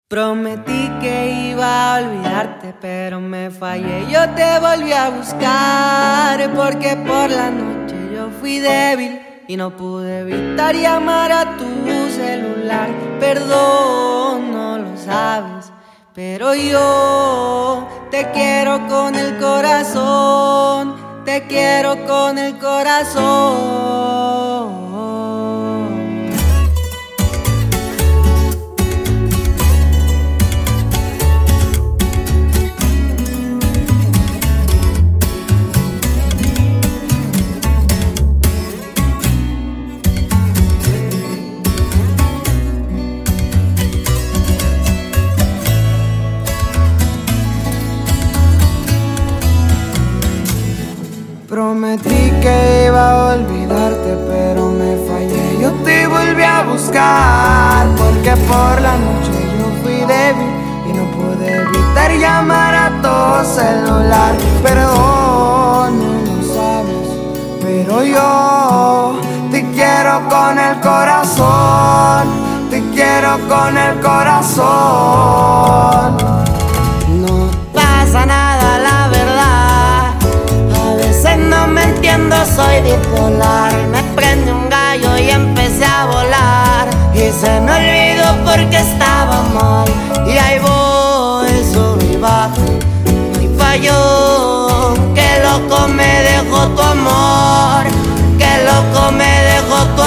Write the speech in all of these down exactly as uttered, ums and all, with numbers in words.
Prometí que iba a olvidarte, pero me fallé. Yo te volví a buscar porque por la noche yo fui débil y no pude evitar llamar a tu celular. Perdón, no lo sabes, pero yo te quiero con el corazón, te quiero con el corazón. Prometí que iba a olvidarte, pero me fallé. Yo te volví a buscar porque por la noche yo fui débil y no pude evitar llamar a tu celular. Perdón, no lo sabes, pero yo te quiero con el corazón, te quiero con el corazón. No pasa nada, la verdad. No me entiendo, soy bipolar. Me prende un gallo y empecé a volar. Y se me olvidó porque estaba mal. Y ahí voy, sub y bajo, y falló. Qué loco me dejó tu amor, qué loco me dejó tu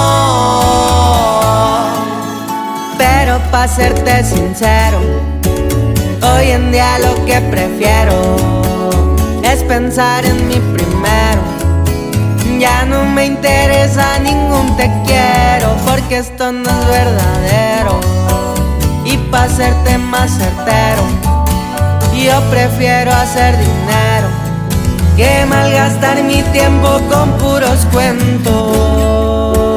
amor. Pero pa' serte sincero, hoy en día lo que prefiero es pensar en mi primero. Ya no me interesa ningún te quiero, porque esto no es verdadero. Y pa' serte más certero, yo prefiero hacer dinero que malgastar mi tiempo con puros cuentos.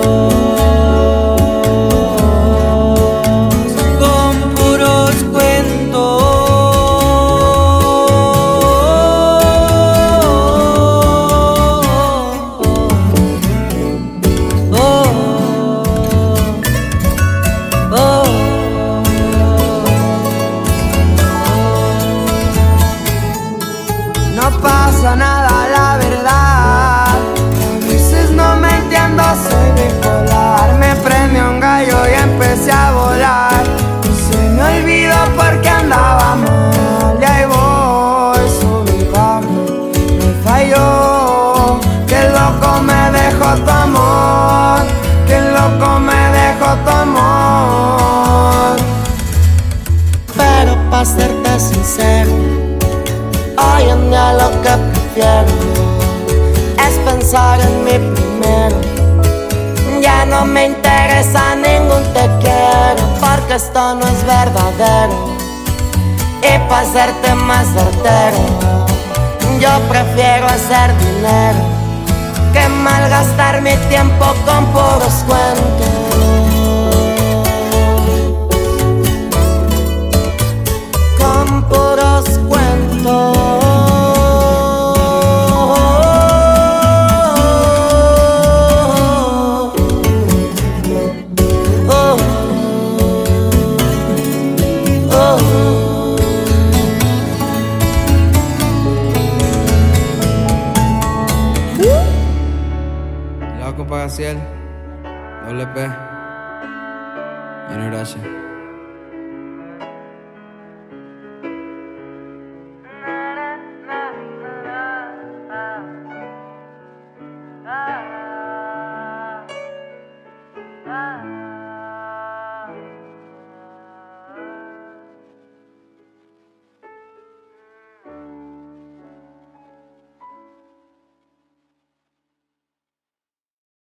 No pasa nada, la verdad. A veces no me entiendo, soy bipolar. Me prende un gallo y empecé a volar. Y se me olvidó porque andaba mal. Y ahí voy, subí, bajo, me falló. Qué loco me dejó tu amor, qué loco me dejó tu amor. Pero pa' serte sincero, hoy en día lo que prefiero es pensar en mi primero. Ya no me interesa ningún te quiero, porque esto no es verdadero. Y para hacerte más certero, yo prefiero hacer dinero que malgastar mi tiempo con puros cuentos. Con puros cuentos. Loco Pagaciel, doble P, Junior H. Ah, ah, ah.